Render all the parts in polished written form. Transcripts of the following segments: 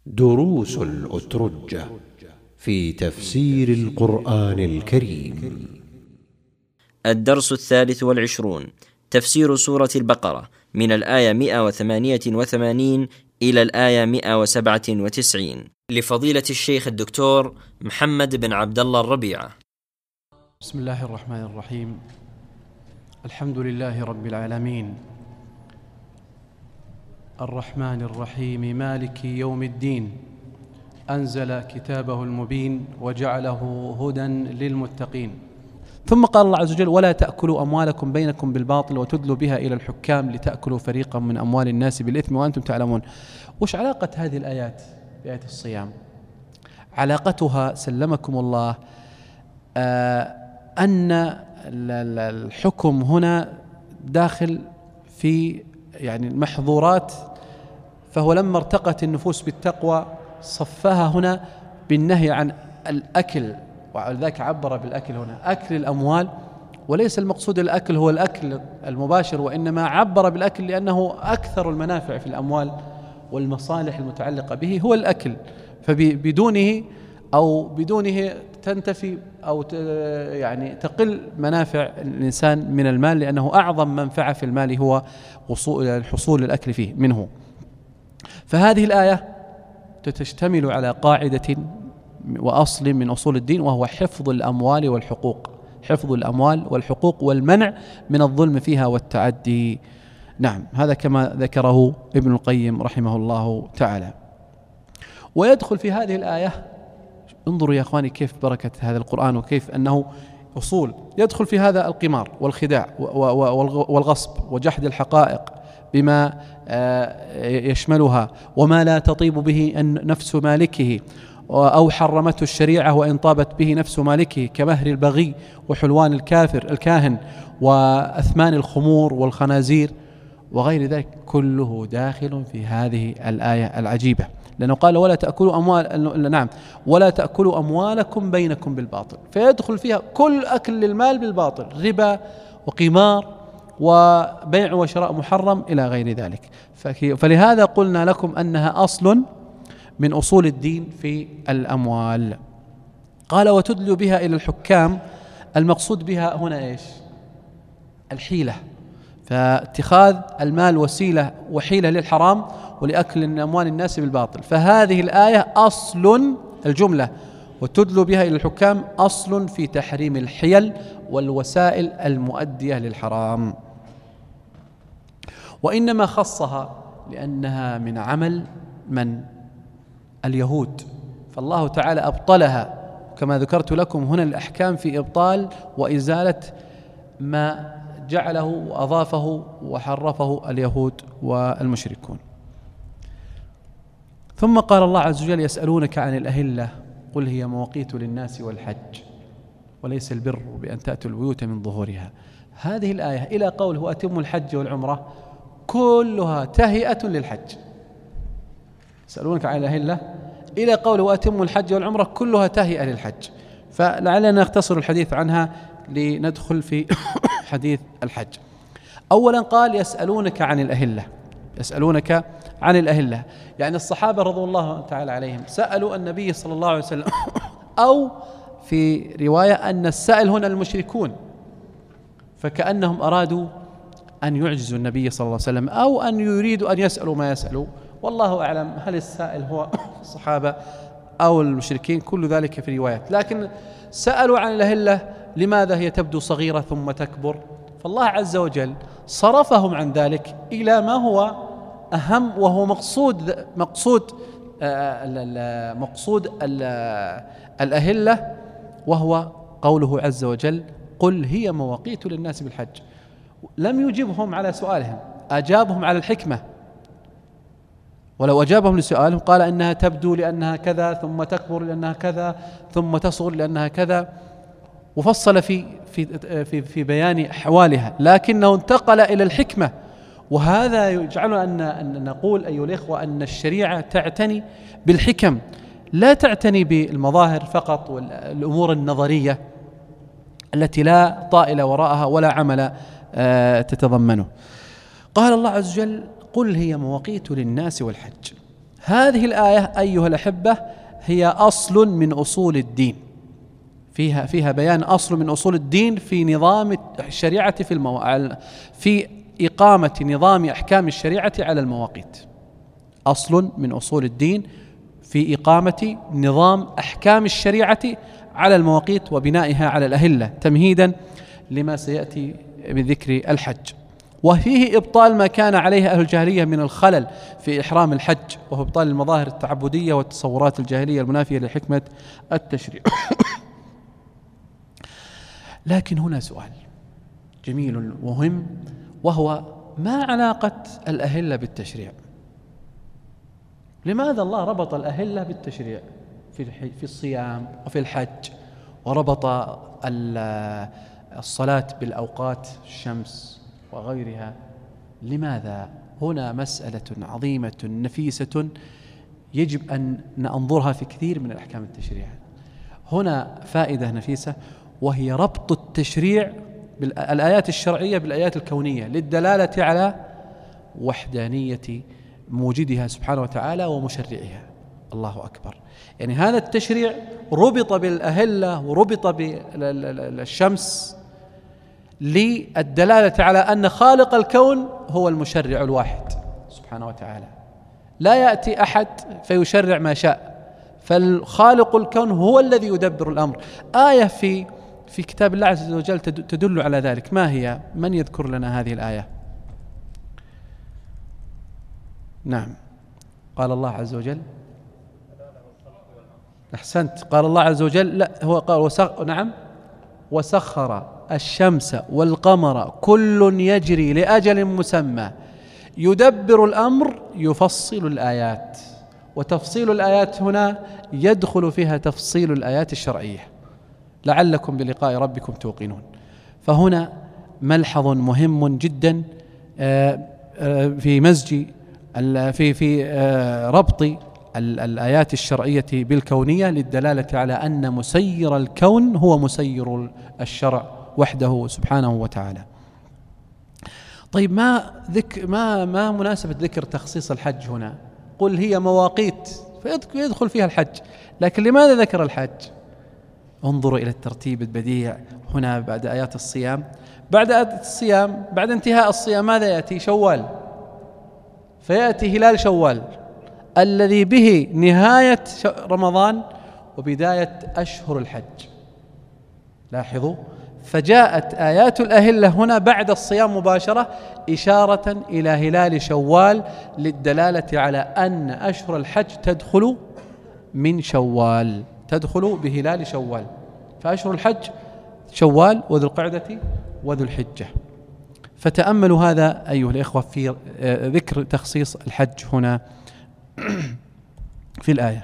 دروس الأترجة في تفسير القرآن الكريم. الدرس 23 تفسير سورة البقرة من الآية 188 إلى الآية 197 لفضيلة الشيخ الدكتور محمد بن عبد الله الربيعة. بسم الله الرحمن الرحيم. الحمد لله رب العالمين، الرحمن الرحيم، مالك يوم الدين، أنزل كتابه المبين وجعله هدى للمتقين. ثم قال الله عز وجل: ولا تأكلوا أموالكم بينكم بالباطل وتدلوا بها إلى الحكام لتأكلوا فريقا من أموال الناس بالإثم وأنتم تعلمون. وش علاقة هذه الآيات بآية الصيام؟ علاقتها سلمكم الله أن الحكم هنا داخل في المحظورات، فهو لما ارتقت النفوس بالتقوى صفها هنا بالنهي عن الأكل، ولذلك عبر بالأكل هنا أكل الأموال، وليس المقصود الأكل هو الأكل المباشر، وإنما عبر بالأكل لأنه أكثر المنافع في الأموال والمصالح المتعلقة به هو الأكل، فبدونه تنتفي أو تقل منافع الإنسان من المال، لأنه أعظم منفعة في المال هو حصول الأكل فيه منه. فهذه الآية تشتمل على قاعدة وأصل من أصول الدين، وهو حفظ الأموال والحقوق، حفظ الأموال والحقوق والمنع من الظلم فيها والتعدي. نعم، هذا كما ذكره ابن القيم رحمه الله تعالى. ويدخل في هذه الآية، انظروا يا أخواني كيف بركة هذا القرآن وكيف أنه أصول، يدخل في هذا القمار والخداع والغصب وجحد الحقائق بما يشملها وما لا تطيب به نفس مالكه أو حرمته الشريعة وإن طابت به نفس مالكه، كمهر البغي وحلوان الكاهن وأثمان الخمور والخنازير وغير ذلك، كله داخل في هذه الآية العجيبة، لأنه قال ولا تأكلوا أموالكم بينكم بالباطل، فيدخل فيها كل أكل المال بالباطل، ربا وقمار وبيع وشراء محرم إلى غير ذلك. فلهذا قلنا لكم أنها أصل من أصول الدين في الأموال. قال: وتدلوا بها إلى الحكام، المقصود بها هنا إيش؟ الحيلة، فاتخاذ المال وسيلة وحيلة للحرام ولأكل أموال الناس بالباطل. فهذه الآية أصل، الجملة وتدلوا بها إلى الحكام أصل في تحريم الحيل والوسائل المؤدية للحرام، وإنما خصها لأنها من عمل اليهود، فالله تعالى أبطلها، كما ذكرت لكم هنا الأحكام في إبطال وإزالة ما جعله وأضافه وحرفه اليهود والمشركون. ثم قال الله عز وجل: يسألونك عن الأهلة قل هي مواقيت للناس والحج وليس البر بأن تأتوا البيوت من ظهورها. هذه الآية إلى قوله أتموا الحج والعمرة كلها تهيئة للحج. يسألونك عن الأهلة إلى قوله أتموا الحج والعمرة كلها تهيئة للحج، فلعلنا نختصر الحديث عنها لندخل في حديث الحج. أولا قال: يسألونك عن الأهلة، يسألونك عن الأهلة، يعني الصحابة رضي الله تعالى عليهم سألوا النبي صلى الله عليه وسلم، أو في رواية أن السائل هنا المشركون، فكأنهم أرادوا أن يعجزوا النبي صلى الله عليه وسلم أو أن يريدوا أن يسألوا ما يسألوا، والله أعلم هل السائل هو الصحابة أو المشركين، كل ذلك في روايات. لكن سألوا عن الأهلة لماذا هي تبدو صغيرة ثم تكبر، فالله عز وجل صرفهم عن ذلك إلى ما هو أهم، وهو مقصود الأهلة، وهو قوله عز وجل: قل هي مواقيت للناس بالحج. لم يجبهم على سؤالهم، أجابهم على الحكمة، ولو أجابهم لسؤالهم قال إنها تبدو لأنها كذا، ثم تكبر لأنها كذا، ثم تصغر لأنها كذا، وفصل في بيان أحوالها، لكنه انتقل إلى الحكمة. وهذا يجعلنا أن نقول أيها الإخوة أن الشريعة تعتني بالحكم، لا تعتني بالمظاهر فقط والأمور النظرية التي لا طائل وراءها ولا عمل تتضمنه. قال الله عز وجل: قل هي مواقيت للناس والحج. هذه الآية أيها الأحبة هي أصل من أصول الدين، فيها بيان أصل من أصول الدين في نظام الشريعة في إقامة نظام أحكام الشريعة على المواقيت. أصل من أصول الدين في إقامة نظام أحكام الشريعة على المواقيت وبنائها على الأهلة، تمهيدا لما سيأتي بذكر الحج، وفيه إبطال ما كان عليه أهل الجاهلية من الخلل في إحرام الحج، وهو إبطال المظاهر التعبدية والتصورات الجاهلية المنافية لحكمة التشريع. لكن هنا سؤال جميل ومهم، وهو ما علاقة الأهلة بالتشريع؟ لماذا الله ربط الأهلة بالتشريع في الصيام وفي الحج، وربط الصلاة بالأوقات الشمس وغيرها؟ لماذا؟ هنا مسألة عظيمة نفيسة يجب أن ننظرها في كثير من الأحكام التشريع. هنا فائدة نفيسة، وهي ربط التشريع بالآيات الشرعية بالآيات الكونية للدلالة على وحدانية موجدها سبحانه وتعالى ومشرعها. الله أكبر. يعني هذا التشريع ربط بالأهلة وربط بالشمس للدلالة على أن خالق الكون هو المشرع الواحد سبحانه وتعالى، لا يأتي أحد فيشرع ما شاء، فالخالق الكون هو الذي يدبر الأمر. آية في كتاب الله عز وجل تدل على ذلك. ما هي؟ من يذكر لنا هذه الآية؟ نعم، قال الله عز وجل. أحسنت، قال الله عز وجل، لا هو قال نعم، وسخر الشمس والقمر كل يجري لأجل مسمى يدبر الأمر يفصل الآيات. وتفصيل الآيات هنا يدخل فيها تفصيل الآيات الشرعية، لعلكم بلقاء ربكم توقنون. فهنا ملحظ مهم جدا في مزج في ربط الآيات الشرعية بالكونية للدلالة على أن مسير الكون هو مسير الشرع وحده سبحانه وتعالى. طيب ما مناسبة ذكر تخصيص الحج هنا؟ قل هي مواقيت فيدخل فيها الحج، لكن لماذا ذكر الحج؟ انظروا إلى الترتيب البديع هنا بعد آيات الصيام. بعد آيات الصيام، بعد انتهاء الصيام ماذا يأتي؟ شوال، فيأتي هلال شوال الذي به نهاية رمضان وبداية أشهر الحج. لاحظوا، فجاءت آيات الأهلة هنا بعد الصيام مباشرة إشارة إلى هلال شوال للدلالة على أن أشهر الحج تدخل من شوال، تدخل بهلال شوال. فأشهر الحج شوال وذو القعدة وذو الحجة. فتأملوا هذا أيها الإخوة في ذكر تخصيص الحج هنا في الآية.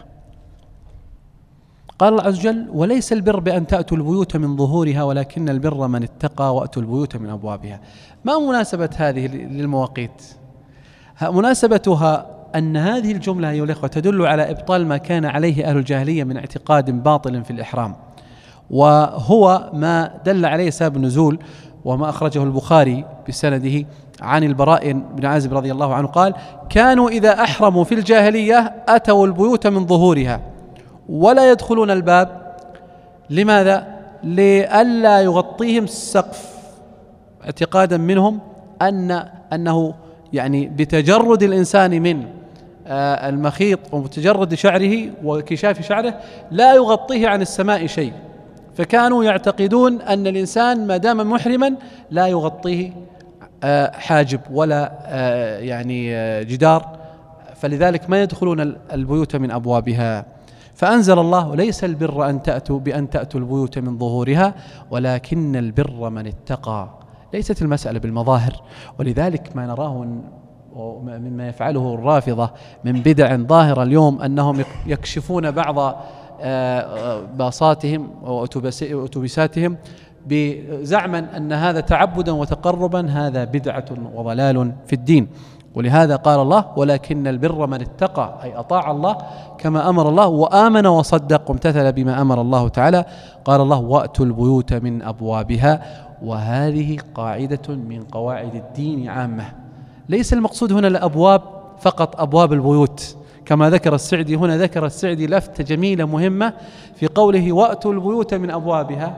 قال الله عز وجل: وليس البر بأن تأتوا البيوت من ظهورها ولكن البر من اتقى وأتوا البيوت من أبوابها. ما مناسبة هذه للمواقيت؟ مناسبتها أن هذه الجملة أيها الإخوة تدل على إبطال ما كان عليه أهل الجاهلية من اعتقاد باطل في الإحرام، وهو ما دل عليه سبب النزول، وما أخرجه البخاري بسنده عن البراء بن عازب رضي الله عنه قال: كانوا إذا أحرموا في الجاهلية أتوا البيوت من ظهورها ولا يدخلون الباب. لماذا؟ لئلا يغطيهم السقف، اعتقادا منهم أنه يعني بتجرد الإنسان من المخيط وبتجرد شعره وكشاف شعره لا يغطيه عن السماء شيء، فكانوا يعتقدون أن الإنسان ما دام محرما لا يغطيه حاجب ولا يعني جدار، فلذلك ما يدخلون البيوت من أبوابها. فأنزل الله: ليس البر بأن تأتوا البيوت من ظهورها ولكن البر من اتقى. ليست المسألة بالمظاهر، ولذلك ما نراه مما يفعله الرافضة من بدع ظاهرة اليوم أنهم يكشفون بعض باصاتهم وأتوبيساتهم بزعما أن هذا تعبدا وتقربا، هذا بدعة وضلال في الدين. ولهذا قال الله: ولكن البر من اتقى، أي أطاع الله كما أمر الله وآمن وصدق وامتثل بما أمر الله تعالى. قال الله: وأتوا البيوت من أبوابها. وهذه قاعدة من قواعد الدين عامة، ليس المقصود هنا الأبواب فقط أبواب البيوت كما ذكر السعدي هنا. ذكر السعدي لفتة جميلة مهمة في قوله وأتوا البيوت من أبوابها،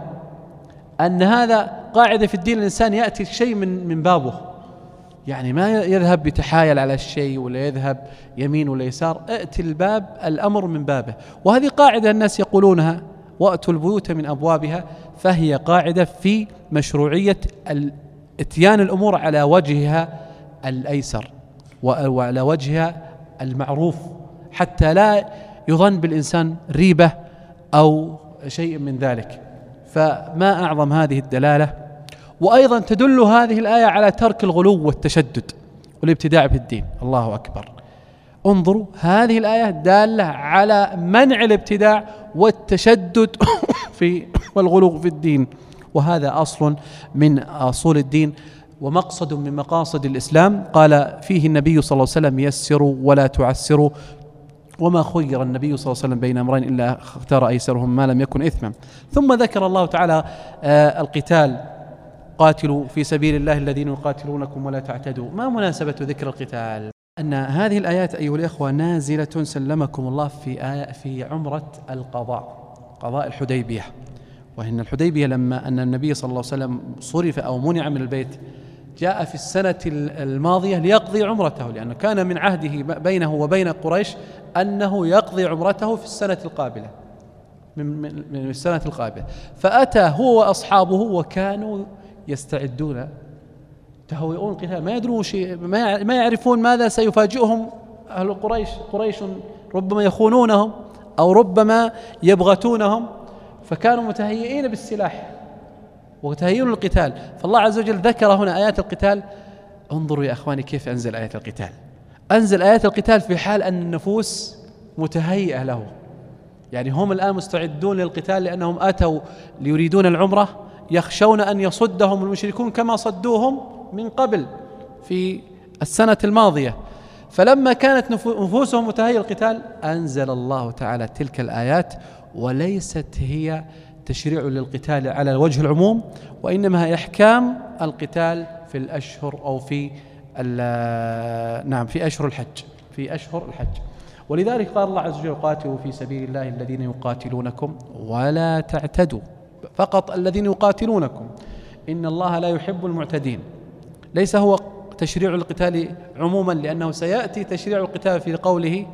أن هذا قاعدة في الدين، الإنسان يأتي الشيء من بابه، يعني ما يذهب يتحايل على الشيء ولا يذهب يمين ولا يسار، ائتي الباب، الأمر من بابه. وهذه قاعدة الناس يقولونها وأتوا البيوت من أبوابها، فهي قاعدة في مشروعية اتيان الأمور على وجهها الأيسر وعلى وجهها المعروف، حتى لا يظن بالإنسان ريبة أو شيء من ذلك. فما أعظم هذه الدلالة. وأيضا تدل هذه الآية على ترك الغلو والتشدد والابتداع في الدين. الله أكبر، انظروا، هذه الآية دالة على منع الابتداع والتشدد والغلو في الدين، وهذا أصل من أصول الدين ومقصد من مقاصد الإسلام. قال فيه النبي صلى الله عليه وسلم يسروا ولا تعسروا، وما خير النبي صلى الله عليه وسلم بين أمرين إلا اختار أيسرهم ما لم يكن إثما. ثم ذكر الله تعالى القتال، قاتلوا في سبيل الله الذين يقاتلونكم ولا تعتدوا. ما مناسبة ذكر القتال؟ أن هذه الآيات أيها الإخوة نازلة سلمكم الله في عمرة القضاء، قضاء الحديبية. وإن الحديبية لما أن النبي صلى الله عليه وسلم صرف أو منع من البيت، جاء في السنة الماضية ليقضي عمرته، لأنه كان من عهده بينه وبين قريش أنه يقضي عمرته في السنة القابلة من السنة القابلة. فأتى هو وأصحابه وكانوا يستعدون تهوئون القتال، ما يدرون شيء، ما يعرفون ماذا سيفاجئهم أهل قريش ربما يخونونهم أو ربما يبغتونهم، فكانوا متهيئين بالسلاح وتهيئون القتال. فالله عز وجل ذكر هنا آيات القتال. انظروا يا أخواني كيف أنزل آيات القتال. أنزل آيات القتال في حال أن النفوس متهيئة له، يعني هم الآن مستعدون للقتال لأنهم أتوا ليريدون العمرة، يخشون أن يصدهم المشركون كما صدوهم من قبل في السنة الماضية. فلما كانت نفوسهم متهيئة القتال أنزل الله تعالى تلك الآيات، وليست هي تشريع للقتال على الوجه العموم، وإنما هي إحكام القتال في الأشهر أو في في أشهر الحج. ولذلك قال الله عز وجل قاتلوا في سبيل الله الذين يقاتلونكم ولا تعتدوا، فقط الذين يقاتلونكم، إن الله لا يحب المعتدين. ليس هو تشريع القتال عموما، لأنه سيأتي تشريع القتال في قوله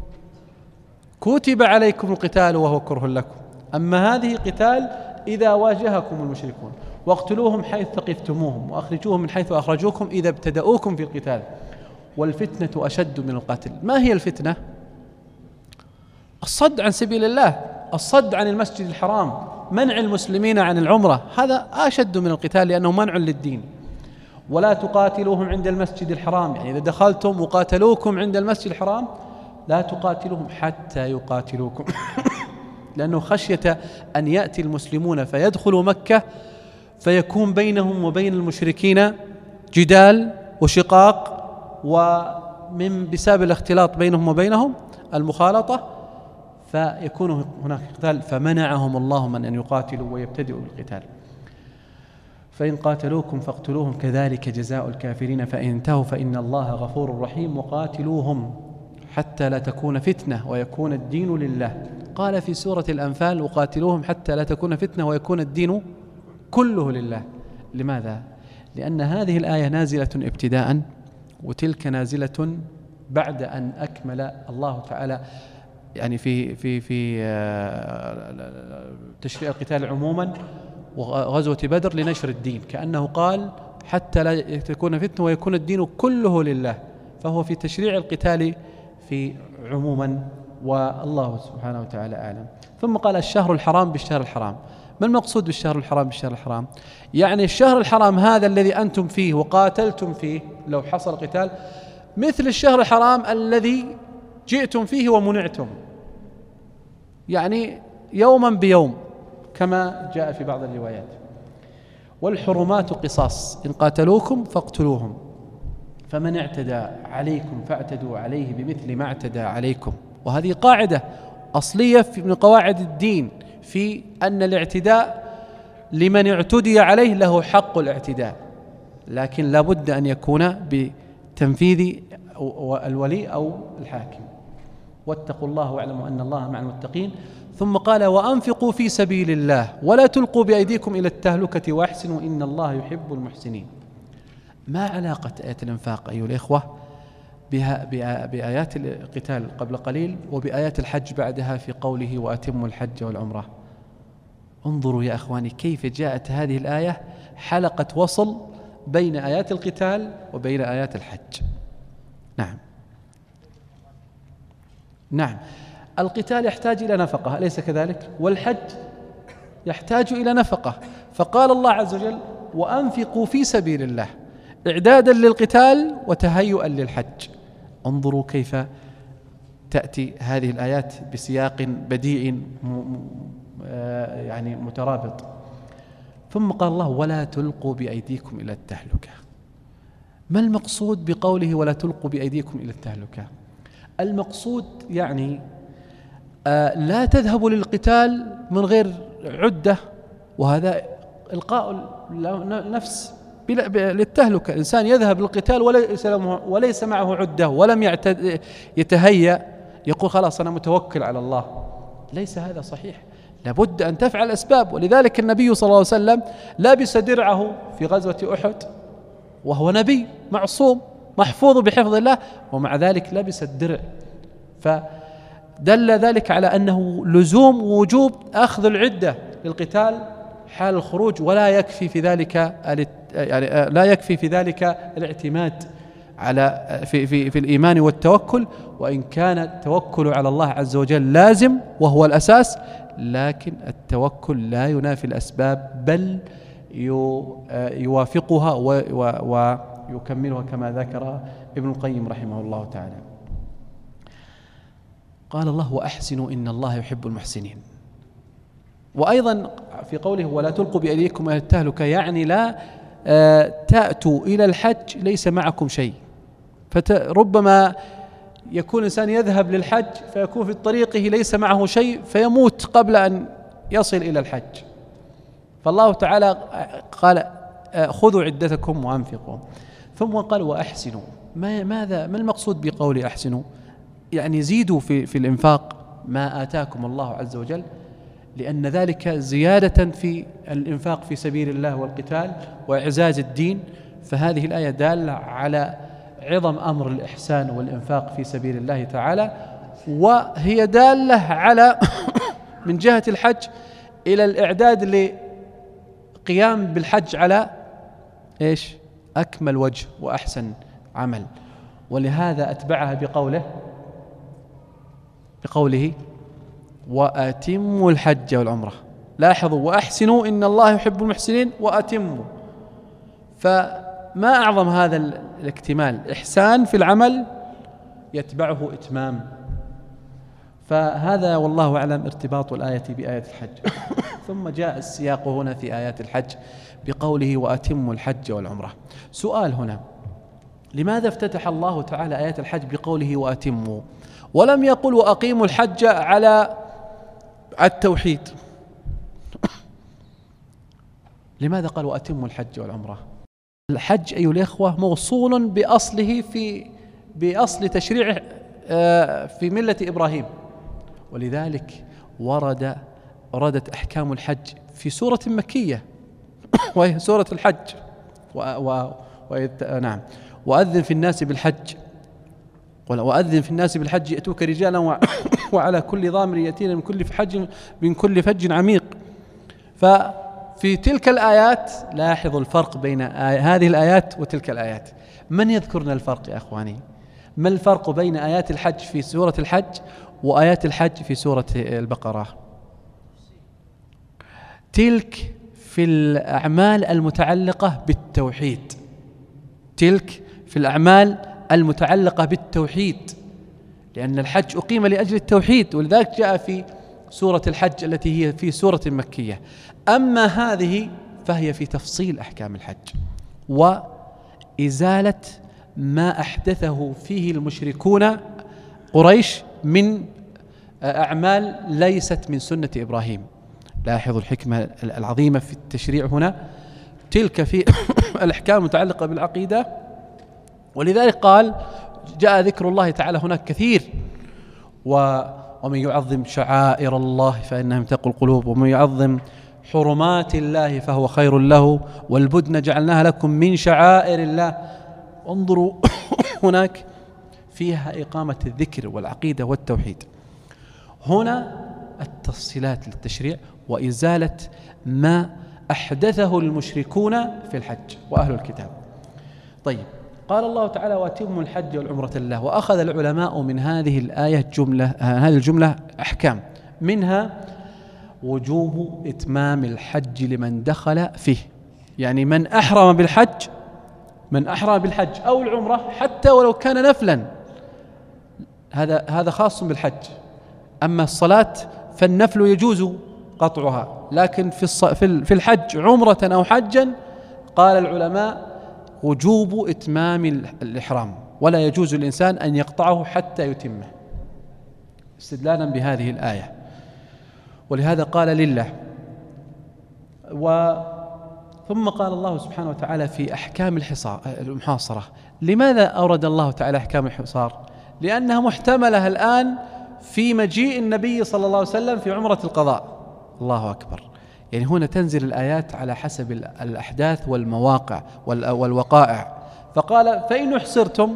كتب عليكم القتال وهو كره لكم. أما هذه قتال إذا واجهكم المشركون، واقتلوهم حيث ثقفتموهم وأخرجوهم من حيث أخرجوكم إذا ابتدأوكم في القتال، والفتنة أشد من القتل. ما هي الفتنة؟ الصد عن سبيل الله، الصد عن المسجد الحرام، منع المسلمين عن العمرة، هذا أشد من القتال لأنه منع للدين. ولا تقاتلوهم عند المسجد الحرام، يعني إذا دخلتم وقاتلوكم عند المسجد الحرام لا تقاتلوهم حتى يقاتلوكم لأنه خشية أن يأتي المسلمون فيدخلوا مكة فيكون بينهم وبين المشركين جدال وشقاق، بسبب الاختلاط بينهم وبينهم المخالطة، فيكون هناك قتال. فمنعهم الله من أن يقاتلوا ويبتدئوا القتال. فإن قاتلوكم فاقتلوهم كذلك جزاء الكافرين فإن انتهوا فإن الله غفور رحيم وقاتلوهم حتى لا تكون فتنة ويكون الدين لله. قال في سورة الأنفال وقاتلوهم حتى لا تكون فتنة ويكون الدين كله لله. لماذا؟ لأن هذه الآية نازلة ابتداء، وتلك نازلة بعد أن أكمل الله تعالى يعني في تشريع القتال عموما وغزوة بدر لنشر الدين، كأنه قال حتى لا تكون فتنة ويكون الدين كله لله، فهو في تشريع القتال في عموما، والله سبحانه وتعالى أعلم. ثم قال الشهر الحرام بالشهر الحرام. ما المقصود بالشهر الحرام بالشهر الحرام؟ يعني الشهر الحرام هذا الذي أنتم فيه وقاتلتم فيه لو حصل قتال، مثل الشهر الحرام الذي جئتم فيه ومنعتم، يعني يوما بيوم كما جاء في بعض الروايات. والحرمات قصاص، إن قاتلوكم فاقتلوهم، فمن اعتدى عليكم فاعتدوا عليه بمثل ما اعتدى عليكم. وهذه قاعدة أصلية من قواعد الدين في أن الاعتداء لمن اعتدي عليه له حق الاعتداء، لكن لا بد أن يكون بتنفيذ الولي أو الحاكم. واتقوا الله واعلموا أن الله مع المتقين. ثم قال وأنفقوا في سبيل الله ولا تلقوا بأيديكم إلى التهلكة وأحسنوا إن الله يحب المحسنين. ما علاقة آية الإنفاق أيها الإخوة بآيات القتال قبل قليل وبآيات الحج بعدها في قوله وأتموا الحج والعمرة؟ انظروا يا أخواني كيف جاءت هذه الآية حلقة وصل بين آيات القتال وبين آيات الحج. نعم القتال يحتاج إلى نفقة أليس كذلك؟ والحج يحتاج إلى نفقة، فقال الله عز وجل وأنفقوا في سبيل الله إعدادا للقتال وتهيئا للحج. انظروا كيف تأتي هذه الآيات بسياق بديع يعني مترابط. ثم قال الله ولا تلقوا بأيديكم إلى التهلكة. ما المقصود بقوله ولا تلقوا بأيديكم إلى التهلكة؟ المقصود يعني لا تذهبوا للقتال من غير عدة، وهذا إلقاء نفس للتهلكة. الإنسان يذهب للقتال وليس معه عدة ولم يتهيأ يقول خلاص أنا متوكل على الله، ليس هذا صحيح، لابد أن تفعل أسباب. ولذلك النبي صلى الله عليه وسلم لبس درعه في غزوة أحد وهو نبي معصوم محفوظ بحفظ الله، ومع ذلك لبس الدرع، فدل ذلك على أنه لزوم ووجوب أخذ العدة للقتال حال الخروج، ولا يكفي في ذلك لا يكفي في ذلك الاعتماد على في الإيمان والتوكل، وإن كان التوكل على الله عز وجل لازم وهو الأساس، لكن التوكل لا ينافي الأسباب بل يوافقها ويكملها كما ذكر ابن القيم رحمه الله تعالى. قال الله وأحسنوا إن الله يحب المحسنين. وأيضا في قوله ولا تلقوا بأيديكم إلى التهلكة يعني لا تأتوا إلى الحج ليس معكم شيء، فربما يكون الإنسان يذهب للحج فيكون في طريقه ليس معه شيء فيموت قبل أن يصل إلى الحج، فالله تعالى قال خذوا عدتكم وأنفقوا. ثم قال وأحسنوا. ما المقصود بقول أحسنوا؟ يعني زيدوا في الإنفاق ما آتاكم الله عز وجل، لأن ذلك زيادة في الإنفاق في سبيل الله والقتال وإعزاز الدين. فهذه الآية دالة على عظم أمر الإحسان والإنفاق في سبيل الله تعالى، وهي دالة على من جهة الحج إلى الإعداد لقيام بالحج على إيش؟ أكمل وجه وأحسن عمل. ولهذا أتبعها بقوله وأتموا الحج والعمرة. لاحظوا وأحسنوا إن الله يحب المحسنين وأتموا، فما أعظم هذا الاكتمال، إحسان في العمل يتبعه إتمام. فهذا والله أعلم ارتباط الآية بآية الحج. ثم جاء السياق هنا في آيات الحج بقوله وأتموا الحج والعمرة. سؤال هنا، لماذا افتتح الله تعالى آيات الحج بقوله وأتموا ولم يقل وأقيموا الحج على التوحيد؟ لماذا قال وأتموا الحج والعمرة؟ الحج أيها الإخوة موصول بأصله بأصل تشريعه في ملة إبراهيم، ولذلك وردت أحكام الحج في سورة مكية وهي سورة الحج. نعم وأذن في الناس بالحج يأتوك رجالا وعلى كل ضامر يأتين من كل فج عميق. ففي تلك الآيات لاحظوا الفرق بين هذه الآيات وتلك الآيات. من يذكرنا الفرق يا أخواني؟ ما الفرق بين آيات الحج في سورة الحج وآيات الحج في سورة البقرة؟ تلك في الأعمال المتعلقة بالتوحيد، تلك في الأعمال المتعلقة بالتوحيد، لأن الحج أقيم لأجل التوحيد، ولذلك جاء في سورة الحج التي هي في سورة مكية. أما هذه فهي في تفصيل أحكام الحج وإزالة ما أحدثه فيه المشركون قريش من أعمال ليست من سنة إبراهيم. لاحظوا الحكمة العظيمة في التشريع هنا، تلك في الأحكام المتعلقة بالعقيدة، ولذلك قال جاء ذكر الله تعالى هناك كثير، ومن يعظم شعائر الله فإنها من تقوى القلوب، ومن يعظم حرمات الله فهو خير له، والبدن جعلناها لكم من شعائر الله. انظروا هناك فيها إقامة الذكر والعقيدة والتوحيد. هنا التفصيلات للتشريع وإزالة ما أحدثه المشركون في الحج وأهل الكتاب. طيب، قال الله تعالى: وأتموا الحج والعمرة لله. وأخذ العلماء من هذه الآية هذه الجملة أحكام، منها وجوب إتمام الحج لمن دخل فيه، يعني من أحرم بالحج أو العمرة حتى ولو كان نفلا، هذا خاص بالحج. أما الصلاة فالنفل يجوز قطعها، لكن في الحج عمرة أو حجا قال العلماء وجوب إتمام الإحرام، ولا يجوز الإنسان أن يقطعه حتى يتمه، استدلالا بهذه الآية. ولهذا قال لله. ثم قال الله سبحانه وتعالى في أحكام المحاصرة. لماذا أورد الله تعالى أحكام الحصار؟ لأنها محتملة الآن في مجيء النبي صلى الله عليه وسلم في عمرة القضاء. الله أكبر. يعني هنا تنزل الآيات على حسب الأحداث والمواقع والوقائع. فقال: فإن أحصرتم.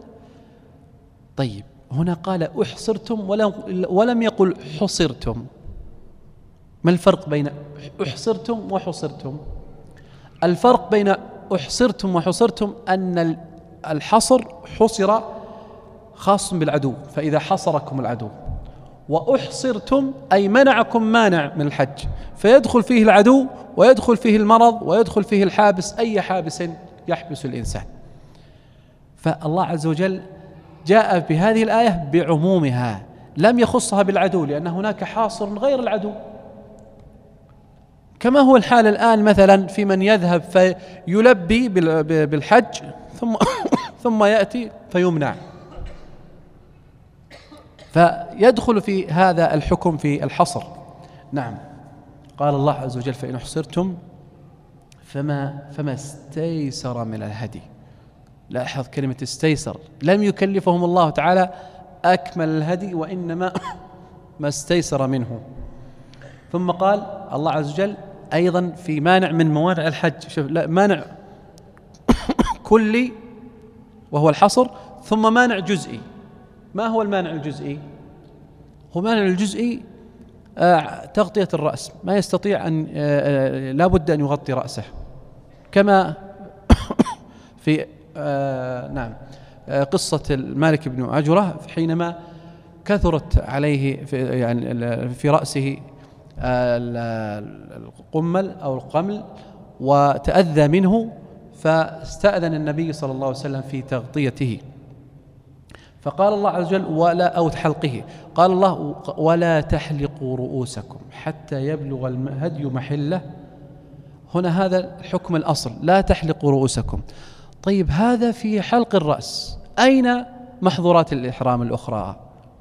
طيب، هنا قال أحصرتم ولم يقل حصرتم. ما الفرق بين أحصرتم وحصرتم؟ الفرق بين أحصرتم وحصرتم أن الحصر حصر خاص بالعدو، فإذا حصركم العدو، وأحصرتم أي منعكم مانع من الحج، فيدخل فيه العدو ويدخل فيه المرض ويدخل فيه الحابس، أي حابس يحبس الإنسان. فالله عز وجل جاء بهذه الآية بعمومها، لم يخصها بالعدو، لأن هناك حاصر غير العدو، كما هو الحال الآن مثلا في من يذهب فيلبي بالحج ثم يأتي فيمنع، فيدخل في هذا الحكم في الحصر. نعم. قال الله عز وجل: فإن أحصرتم فما استيسر من الهدي. لاحظ كلمة استيسر، لم يكلفهم الله تعالى أكمل الهدي، وإنما ما استيسر منه. ثم قال الله عز وجل أيضا في مانع من موانع الحج، شوف، لا، مانع كلي وهو الحصر، ثم مانع جزئي. ما هو المانع الجزئي؟ هو مانع الجزئي تغطية الرأس، ما يستطيع أن لا بد أن يغطي رأسه، كما في نعم قصة المالك بن عجرة حينما كثرت عليه في رأسه القمل أو القمل وتأذى منه، فاستأذن النبي صلى الله عليه وسلم في تغطيته. فقال الله عز وجل أو حلقه، قال الله: ولا تحلقوا رؤوسكم حتى يبلغ الهدي محله. هنا هذا الحكم الأصل، لا تحلقوا رؤوسكم. طيب، هذا في حلق الرأس، أين محظورات الإحرام الأخرى؟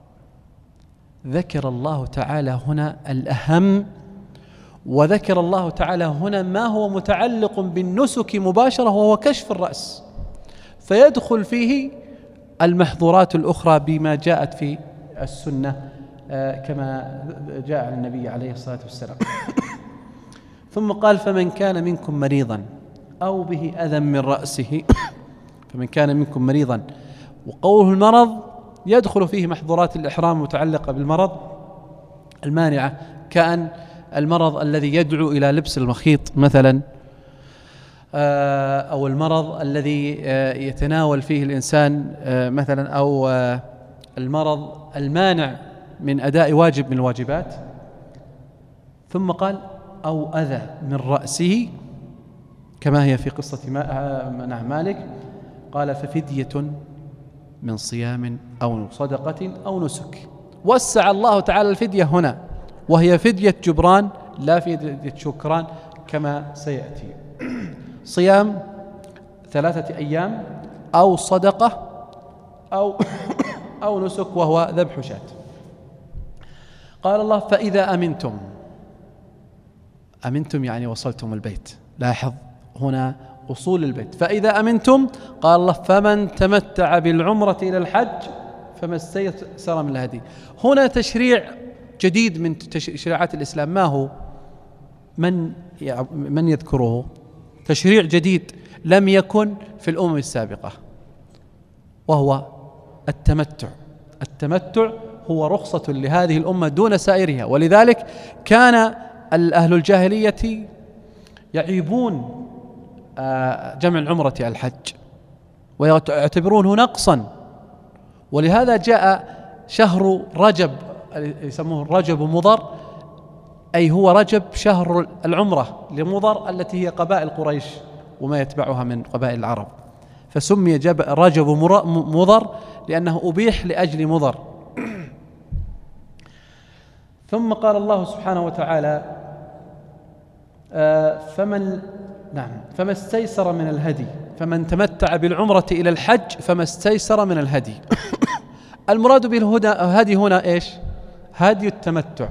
ذكر الله تعالى هنا الأهم، وذكر الله تعالى هنا ما هو متعلق بالنسك مباشرة، وهو كشف الرأس، فيدخل فيه المحظورات الأخرى بما جاءت في السنة كما جاء عن النبي عليه الصلاة والسلام. ثم قال: فمن كان منكم مريضا أو به أذى من رأسه. فمن كان منكم مريضا، وقوله المرض يدخل فيه محظورات الإحرام المتعلقة بالمرض المانعة، كأن المرض الذي يدعو إلى لبس المخيط مثلا، أو المرض الذي يتناول فيه الإنسان مثلا، أو المرض المانع من أداء واجب من الواجبات. ثم قال: أو أذى من رأسه، كما هي في قصة مالك، قال: ففدية من صيام أو صدقة أو نسك. وسع الله تعالى الفدية هنا، وهي فدية جبران لا فدية شكران كما سيأتي. صيام 3 أيام أو صدقة أو نسك وهو ذبح شاة. قال الله: فإذا أمنتم يعني وصلتم البيت. لاحظ هنا وصول البيت. فإذا أمنتم، قال الله: فمن تمتع بالعمرة إلى الحج فما استيسر من الهدي. هنا تشريع جديد من تشريعات الإسلام، ما هو؟ من يذكره؟ تشريع جديد لم يكن في الأمم السابقة، وهو التمتع. التمتع هو رخصة لهذه الأمة دون سائرها، ولذلك كان أهل الجاهلية يعيبون جمع العمرة على الحج ويعتبرونه نقصا، ولهذا جاء شهر رجب يسموه رجب مضر، أي هو رجب شهر العمرة لمضر التي هي قبائل قريش وما يتبعها من قبائل العرب، فسمي رجب مضر لأنه أبيح لأجل مضر. ثم قال الله سبحانه وتعالى فما استيسر من الهدي، فمن تمتع بالعمرة إلى الحج فما استيسر من الهدي. المراد بالهدي هنا إيش؟ هدي التمتع،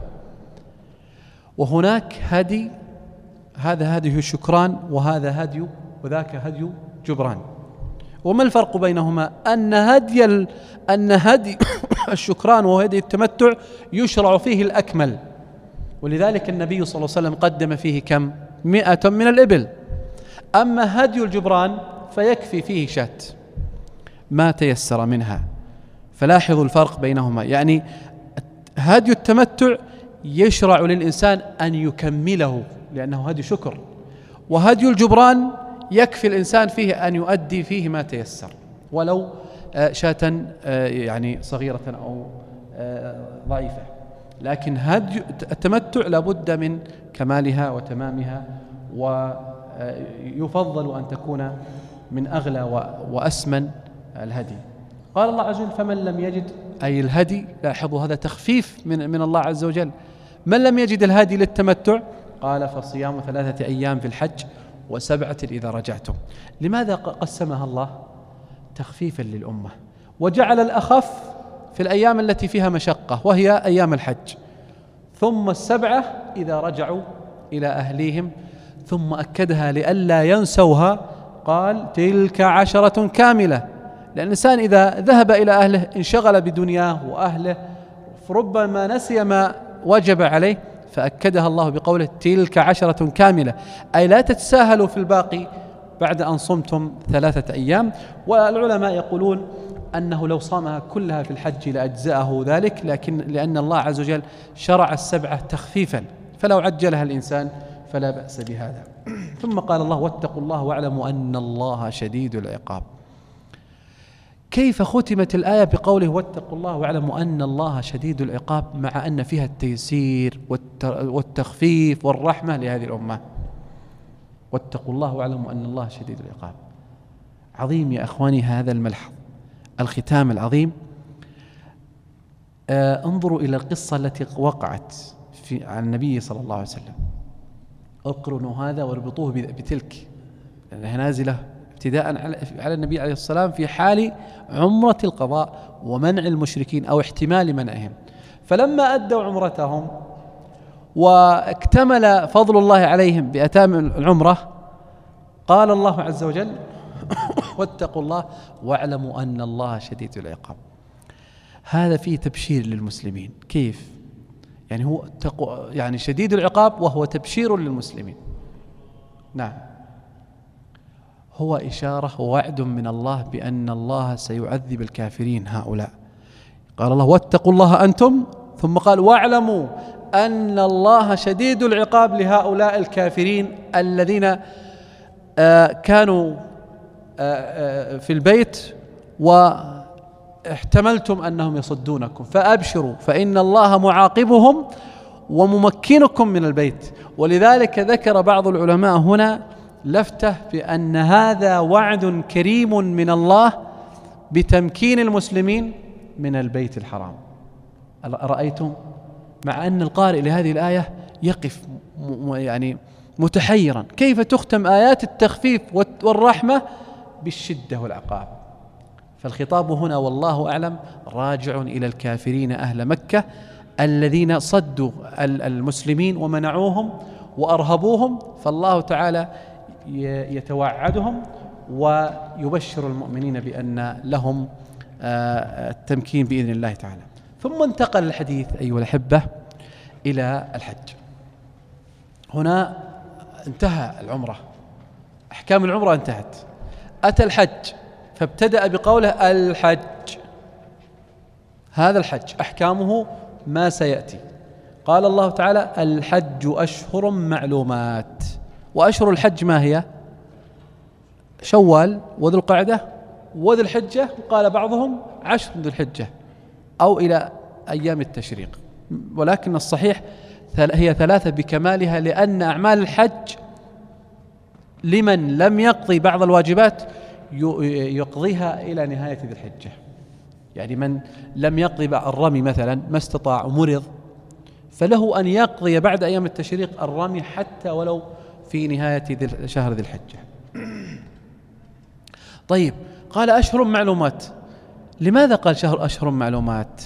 وهناك هدي، هذا هدي شكران وهذا هدي وذاك هدي جبران. وما الفرق بينهما؟ أن هدي الشكران وهدي التمتع يشرع فيه الأكمل، ولذلك النبي صلى الله عليه وسلم قدم فيه كم؟ 100 من الإبل. أما هدي الجبران فيكفي فيه شاة ما تيسر منها. فلاحظوا الفرق بينهما، يعني هدي التمتع يشرع للإنسان أن يكمله لأنه هدي شكر، وهدي الجبران يكفي الإنسان فيه أن يؤدي فيه ما تيسر ولو شاة يعني صغيرة أو ضعيفة. لكن هدي التمتع لابد من كمالها وتمامها، ويفضل أن تكون من أغلى وأسمن الهدي. قال الله عز وجل فمن لم يجد، أي الهدي، لاحظوا هذا تخفيف من الله عز وجل، من لم يجد الهدي للتمتع قال فصيام 3 أيام في الحج و7 إذا رجعتم. لماذا قسمها الله؟ تخفيفا للأمة، وجعل الأخف في الأيام التي فيها مشقة وهي أيام الحج، ثم 7 إذا رجعوا إلى أهليهم، ثم أكدها لئلا ينسوها قال تلك 10 كاملة. لأن الإنسان إذا ذهب إلى أهله انشغل بدنياه وأهله، فربما نسي ما وجب عليه، فأكدها الله بقوله تلك 10 كاملة، أي لا تتساهلوا في الباقي بعد أن صمتم 3 أيام. والعلماء يقولون أنه لو صامها كلها في الحج لأجزأه ذلك، لكن لأن الله عز وجل شرع 7 تخفيفا، فلو عجلها الإنسان فلا بأس بهذا. ثم قال الله واتقوا الله واعلموا أن الله شديد العقاب. كيف ختمت الآية بقوله واتقوا الله واعلموا أن الله شديد العقاب، مع أن فيها التيسير والتخفيف والرحمة لهذه الأمة؟ واتقوا الله واعلموا أن الله شديد العقاب. عظيم يا أخواني هذا الملحظ، الختام العظيم. انظروا إلى القصة التي وقعت عن النبي صلى الله عليه وسلم، اقرنوا هذا واربطوه بتلك، لأنها نازلة ابتداء على النبي عليه الصلاة والسلام في حال عمرة القضاء ومنع المشركين أو احتمال منعهم. فلما أدوا عمرتهم واكتمل فضل الله عليهم بأتام العمرة، قال الله عز وجل واتقوا الله واعلموا أن الله شديد العقاب. هذا فيه تبشير للمسلمين. كيف؟ يعني هو يعني شديد العقاب وهو تبشير للمسلمين. نعم، هو إشارة ووعد من الله بأن الله سيعذب الكافرين هؤلاء. قال الله واتقوا الله أنتم، ثم قال واعلموا أن الله شديد العقاب لهؤلاء الكافرين الذين كانوا في البيت واحتملتم أنهم يصدونكم، فأبشروا فإن الله معاقبهم وممكنكم من البيت. ولذلك ذكر بعض العلماء هنا لفتة بأن هذا وعد كريم من الله بتمكين المسلمين من البيت الحرام. رأيتم؟ مع أن القارئ لهذه الآية يقف يعني متحيرا، كيف تختم آيات التخفيف والرحمة بالشدة والعقاب؟ فالخطاب هنا والله أعلم راجع إلى الكافرين أهل مكة الذين صدوا المسلمين ومنعوهم وأرهبوهم، فالله تعالى يتوعدهم ويبشر المؤمنين بأن لهم التمكين بإذن الله تعالى. ثم انتقل الحديث أيها الأحبة إلى الحج. هنا انتهى العمرة، أحكام العمرة انتهت، أتى الحج فابتدأ بقوله الحج. هذا الحج أحكامه ما سيأتي. قال الله تعالى الحج أشهر معلومات، وأشهر الحج ما هي؟ شوال وذو القعدة وذو الحجة، وقال بعضهم 10 ذو الحجة أو إلى أيام التشريق، ولكن الصحيح هي 3 بكمالها، لأن أعمال الحج لمن لم يقضي بعض الواجبات يقضيها إلى نهاية ذي الحجة. يعني من لم يقضي الرمي مثلا ما استطاع ومرض، فله أن يقضي بعد أيام التشريق الرمي حتى ولو في نهاية شهر ذي الحجة. طيب، قال أشهر معلومات. لماذا قال أشهر معلومات؟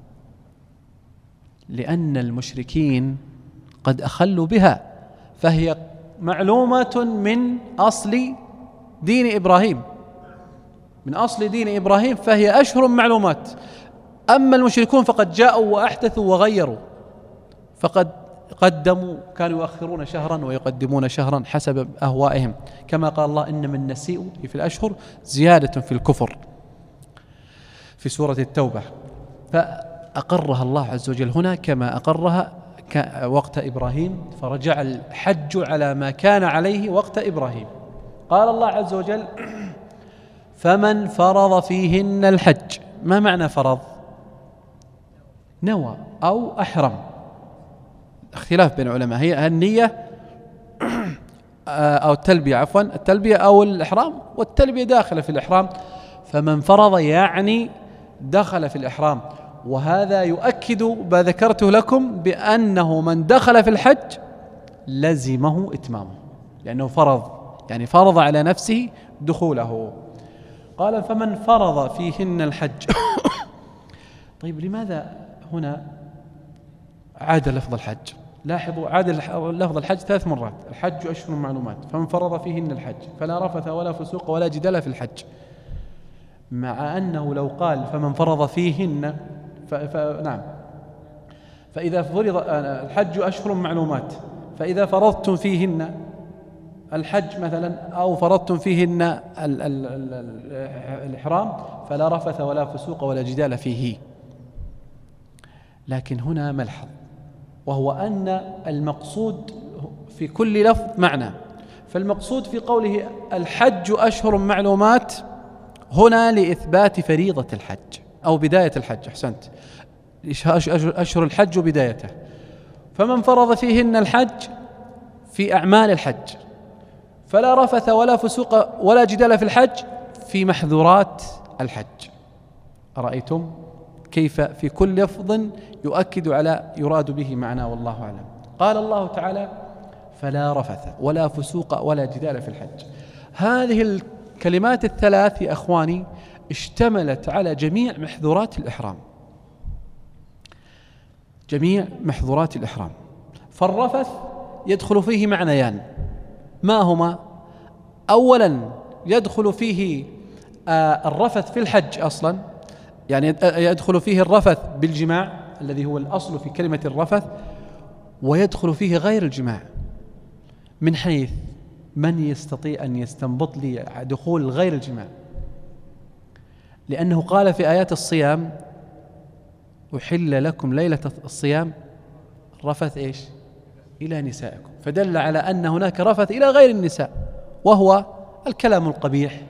لأن المشركين قد أخلوا بها، فهي معلومة من أصل دين إبراهيم، من أصل دين إبراهيم، فهي أشهر معلومات. أما المشركون فقد جاءوا وأحدثوا وغيروا، فقد قدموا، كانوا يؤخرون شهرا ويقدمون شهرا حسب أهوائهم، كما قال الله إنما النسيء في الأشهر زيادة في الكفر في سورة التوبة. فأقرها الله عز وجل هنا كما أقرها وقت إبراهيم، فرجع الحج على ما كان عليه وقت إبراهيم. قال الله عز وجل فمن فرض فيهن الحج. ما معنى فرض؟ نوى أو أحرم، اختلاف بين العلماء، هي النية أو التلبية، عفوا التلبية أو الإحرام، والتلبية داخلة في الإحرام. فمن فرض يعني دخل في الإحرام، وهذا يؤكد ما ذكرته لكم بأنه من دخل في الحج لزمه إتمامه، لأنه فرض، يعني فرض على نفسه دخوله. قال فمن فرض فيهن الحج. طيب، لماذا هنا عاد لفظ الحج؟ لاحظوا، عاد لفظ الحج 3 مرات. الحج أشهر معلومات، فمن فرض فيهن الحج فلا رفث ولا فسوق ولا جدال في الحج، مع أنه لو قال فمن فرض فيهن نعم، فإذا فرض الحج أشهر معلومات، فإذا فرضتم فيهن الحج مثلا أو فرضتم فيهن الإحرام فلا رفث ولا فسوق ولا جدال فيه. لكن هنا ملحظ، وهو أن المقصود في كل لفظ معنى. فالمقصود في قوله الحج أشهر معلومات هنا لإثبات فريضة الحج أو بداية الحج. أحسنت، أشهر الحج وبدايته. فمن فرض فيهن الحج في أعمال الحج فلا رفث ولا فسوق ولا جدال في الحج في محظورات الحج. أرأيتم كيف في كل لفظ يؤكد على يراد به معنى، والله أعلم. قال الله تعالى فلا رفث ولا فسوق ولا جدال في الحج. هذه الكلمات الثلاث يا أخواني اشتملت على جميع محظورات الإحرام، جميع محظورات الإحرام. فالرفث يدخل فيه معنيان، ما هما؟ أولا يدخل فيه الرفث في الحج أصلا، يعني يدخل فيه الرفث بالجماع الذي هو الأصل في كلمة الرفث، ويدخل فيه غير الجماع، من حيث من يستطيع أن يستنبط لي دخول غير الجماع؟ لأنه قال في آيات الصيام أحل لكم ليلة الصيام رفث إيش؟ إلى نسائكم، فدل على أن هناك رفث إلى غير النساء، وهو الكلام القبيح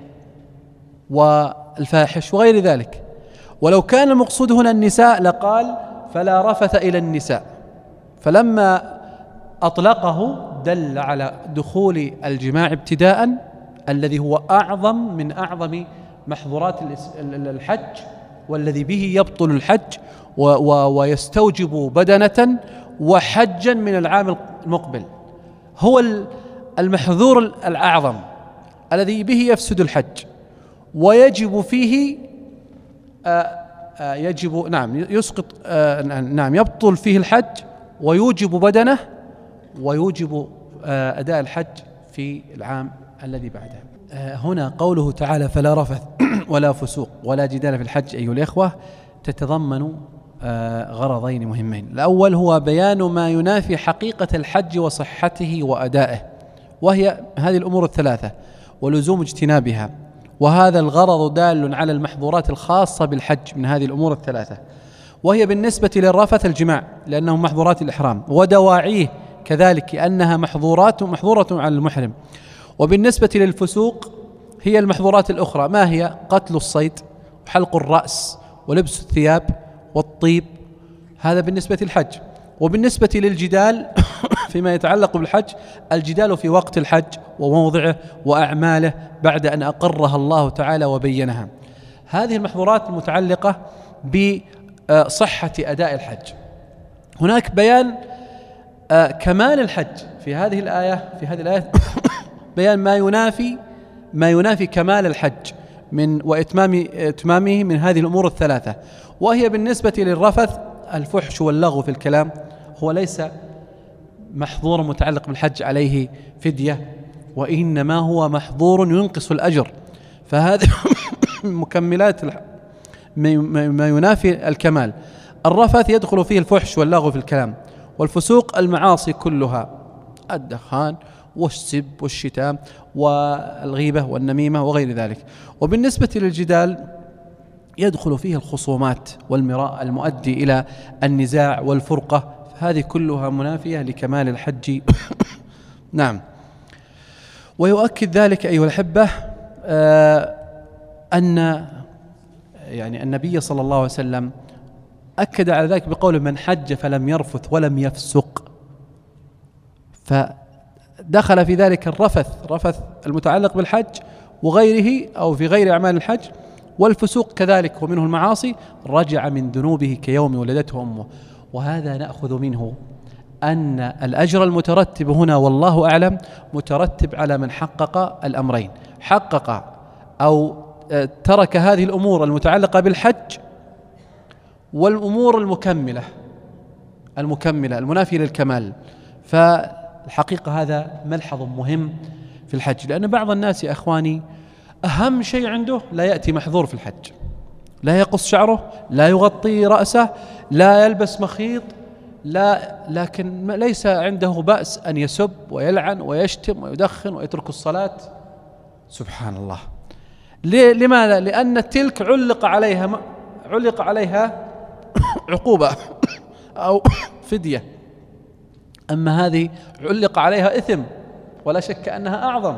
والفاحش وغير ذلك. ولو كان المقصود هنا النساء لقال فلا رفث إلى النساء، فلما أطلقه دل على دخول الجماع ابتداء، الذي هو أعظم من أعظم محظورات الحج، والذي به يبطل الحج ويستوجب بدنة وحجا من العام المقبل. هو المحظور الأعظم الذي به يفسد الحج، ويجب فيه يجب يسقط يبطل فيه الحج، ويوجب بدنه، ويوجب أداء الحج في العام الذي بعده. هنا قوله تعالى فلا رفث ولا فسوق ولا جدال في الحج أيها الإخوة تتضمن غرضين مهمين. الأول هو بيان ما ينافي حقيقة الحج وصحته وأدائه، وهي هذه الأمور الثلاثة ولزوم اجتنابها، وهذا الغرض دال على المحظورات الخاصة بالحج من هذه الأمور الثلاثة، وهي بالنسبة للرفث الجماع لأنه محظورات الإحرام، ودواعيه كذلك لأنها محظورة على المحرم. وبالنسبة للفسوق هي المحظورات الأخرى، ما هي؟ قتل الصيد وحلق الرأس ولبس الثياب والطيب، هذا بالنسبة للحج. وبالنسبة للجدال فيما يتعلق بالحج، الجدال في وقت الحج وموضعه وأعماله بعد أن أقرها الله تعالى وبينها. هذه المحظورات المتعلقة بصحة أداء الحج. هناك بيان كمال الحج في هذه الآية بيان ما ينافي كمال الحج من وإتمامه من هذه الأمور الثلاثة، وهي بالنسبة للرفث الفحش واللغو في الكلام، هو ليس محظور متعلق بالحج عليه فدية، وإنما هو محظور ينقص الأجر، فهذا مكملات ما ينافي الكمال. الرفث يدخل فيه الفحش واللغو في الكلام، والفسوق المعاصي كلها، الدخان والسب والشتام والغيبة والنميمة وغير ذلك. وبالنسبة للجدال يدخل فيه الخصومات والمراء المؤدي إلى النزاع والفرقة، هذه كلها منافية لكمال الحج. نعم. ويؤكد ذلك أيها الأحبة أن النبي صلى الله عليه وسلم أكد على ذلك بقوله من حج فلم يرفث ولم يفسق، فدخل في ذلك رفث المتعلق بالحج وغيره أو في غير أعمال الحج، والفسوق كذلك ومنه المعاصي، رجع من ذنوبه كيوم ولدته أمه. وهذا نأخذ منه أن الأجر المترتب هنا والله أعلم مترتب على من حقق الأمرين، حقق أو ترك هذه الأمور المتعلقة بالحج والأمور المكملة المنافية للكمال. فالحقيقة هذا ملحظ مهم في الحج، لأن بعض الناس يا أخواني أهم شيء عنده لا يأتي محظور في الحج، لا يقص شعره، لا يغطي رأسه، لا يلبس مخيط، لكن ليس عنده بأس أن يسب ويلعن ويشتم ويدخن ويترك الصلاة. سبحان الله. لماذا؟ لأن تلك علق عليها عقوبة أو فدية، أما هذه علق عليها إثم ولا شك أنها أعظم.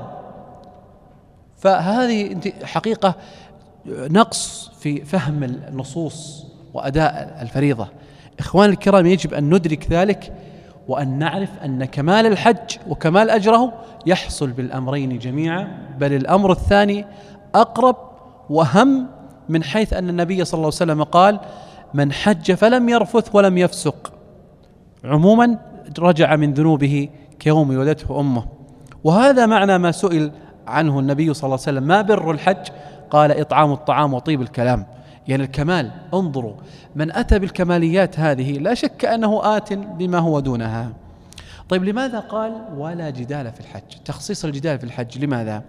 فهذه حقيقة نقص في فهم النصوص وأداء الفريضة. إخوان الكرام، يجب أن ندرك ذلك وأن نعرف أن كمال الحج وكمال أجره يحصل بالأمرين جميعا، بل الأمر الثاني أقرب وهم، من حيث أن النبي صلى الله عليه وسلم قال من حج فلم يرفث ولم يفسق، عموما رجع من ذنوبه كيوم ولدته أمه. وهذا معنى ما سئل عنه النبي صلى الله عليه وسلم ما بر الحج؟ قال إطعام الطعام وطيب الكلام، يعني الكمال. انظروا، من أتى بالكماليات هذه لا شك أنه آت بما هو دونها. طيب لماذا قال ولا جدال في الحج؟ تخصيص الجدال في الحج لماذا؟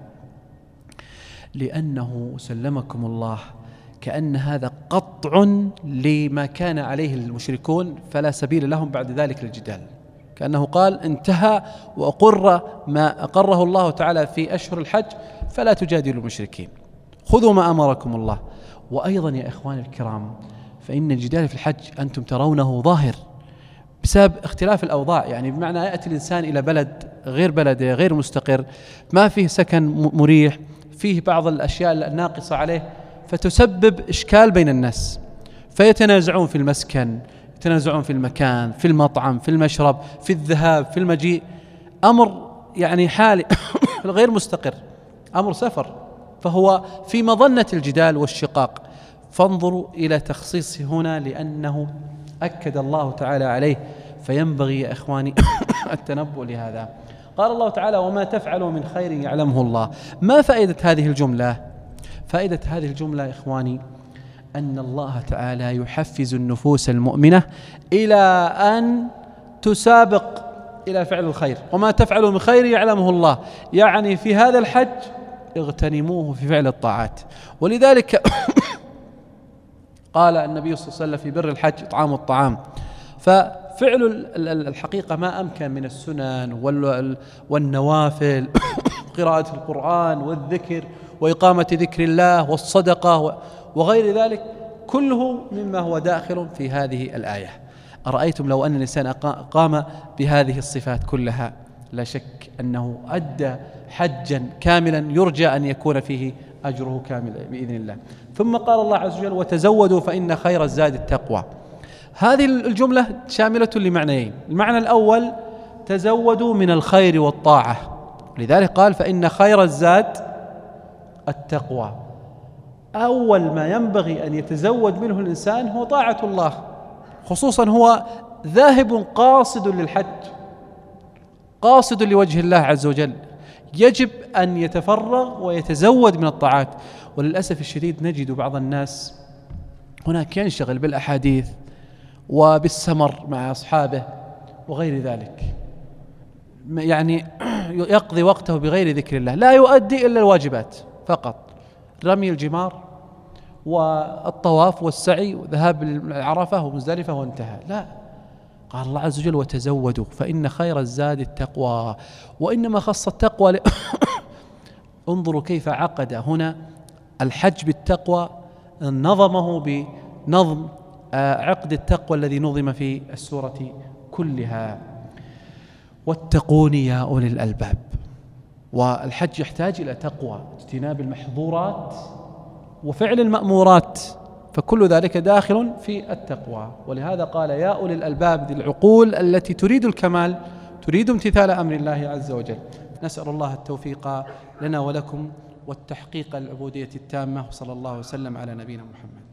لأنه سلمكم الله كأن هذا قطع لما كان عليه المشركون، فلا سبيل لهم بعد ذلك للجدال، كأنه قال انتهى وأقر ما أقره الله تعالى في أشهر الحج، فلا تجادلوا المشركين، خذوا ما أمركم الله. وأيضا يا إخواني الكرام، فإن الجدال في الحج أنتم ترونه ظاهر بسبب اختلاف الأوضاع، يعني بمعنى يأتي الإنسان إلى بلد غير بلده، غير مستقر، ما فيه سكن مريح، فيه بعض الأشياء الناقصة عليه، فتسبب إشكال بين الناس، فيتنازعون في المسكن، يتنازعون في المكان، في المطعم، في المشرب، في الذهاب، في المجيء، أمر يعني حالي غير مستقر، أمر سفر، فهو في مظنة الجدال والشقاق. فانظروا إلى تخصيصه هنا لأنه أكد الله تعالى عليه، فينبغي يا إخواني التنبؤ لهذا. قال الله تعالى وما تفعلوا من خير يعلمه الله. ما فائدة هذه الجملة؟ فائدة هذه الجملة يا إخواني أن الله تعالى يحفز النفوس المؤمنة إلى أن تسابق إلى فعل الخير. وما تفعلوا من خير يعلمه الله، يعني في هذا الحج اغتنموه في فعل الطاعات. ولذلك قال النبي صلى الله عليه وسلم في بر الحج إطعام الطعام. ففعل الحقيقة ما أمكن من السنن والنوافل قراءة القرآن والذكر وإقامة ذكر الله والصدقة وغير ذلك كله مما هو داخل في هذه الآية. أرأيتم لو أن الإنسان قام بهذه الصفات كلها لا شك أنه أدى حجا كاملا يرجى أن يكون فيه أجره كامل بإذن الله. ثم قال الله عز وجل وتزودوا فإن خير الزاد التقوى. هذه الجملة شاملة لمعنيين. المعنى الأول تزودوا من الخير والطاعة، لذلك قال فإن خير الزاد التقوى. أول ما ينبغي أن يتزود منه الإنسان هو طاعة الله، خصوصا هو ذاهب قاصد للحج قاصد لوجه الله عز وجل، يجب أن يتفرغ ويتزود من الطاعات. وللأسف الشديد نجد بعض الناس هناك ينشغل بالأحاديث وبالسمر مع أصحابه وغير ذلك، يعني يقضي وقته بغير ذكر الله، لا يؤدي إلا الواجبات فقط، رمي الجمار والطواف والسعي وذهاب العرفة ومزدلفة وانتهى. لا، قال الله عز وجل وتزودوا فإن خير الزاد التقوى. وإنما خص التقوى انظروا كيف عقد هنا الحج بالتقوى، نظمه بنظم عقد التقوى الذي نظم في السورة كلها. واتقون يا أولي الألباب. والحج يحتاج إلى تقوى، اجتناب المحظورات وفعل المأمورات، فكل ذلك داخل في التقوى. ولهذا قال يا أولي الألباب، ذي العقول التي تريد الكمال، تريد امتثال أمر الله عز وجل. نسأل الله التوفيق لنا ولكم والتحقيق العبودية التامة، وصلى الله وسلم على نبينا محمد.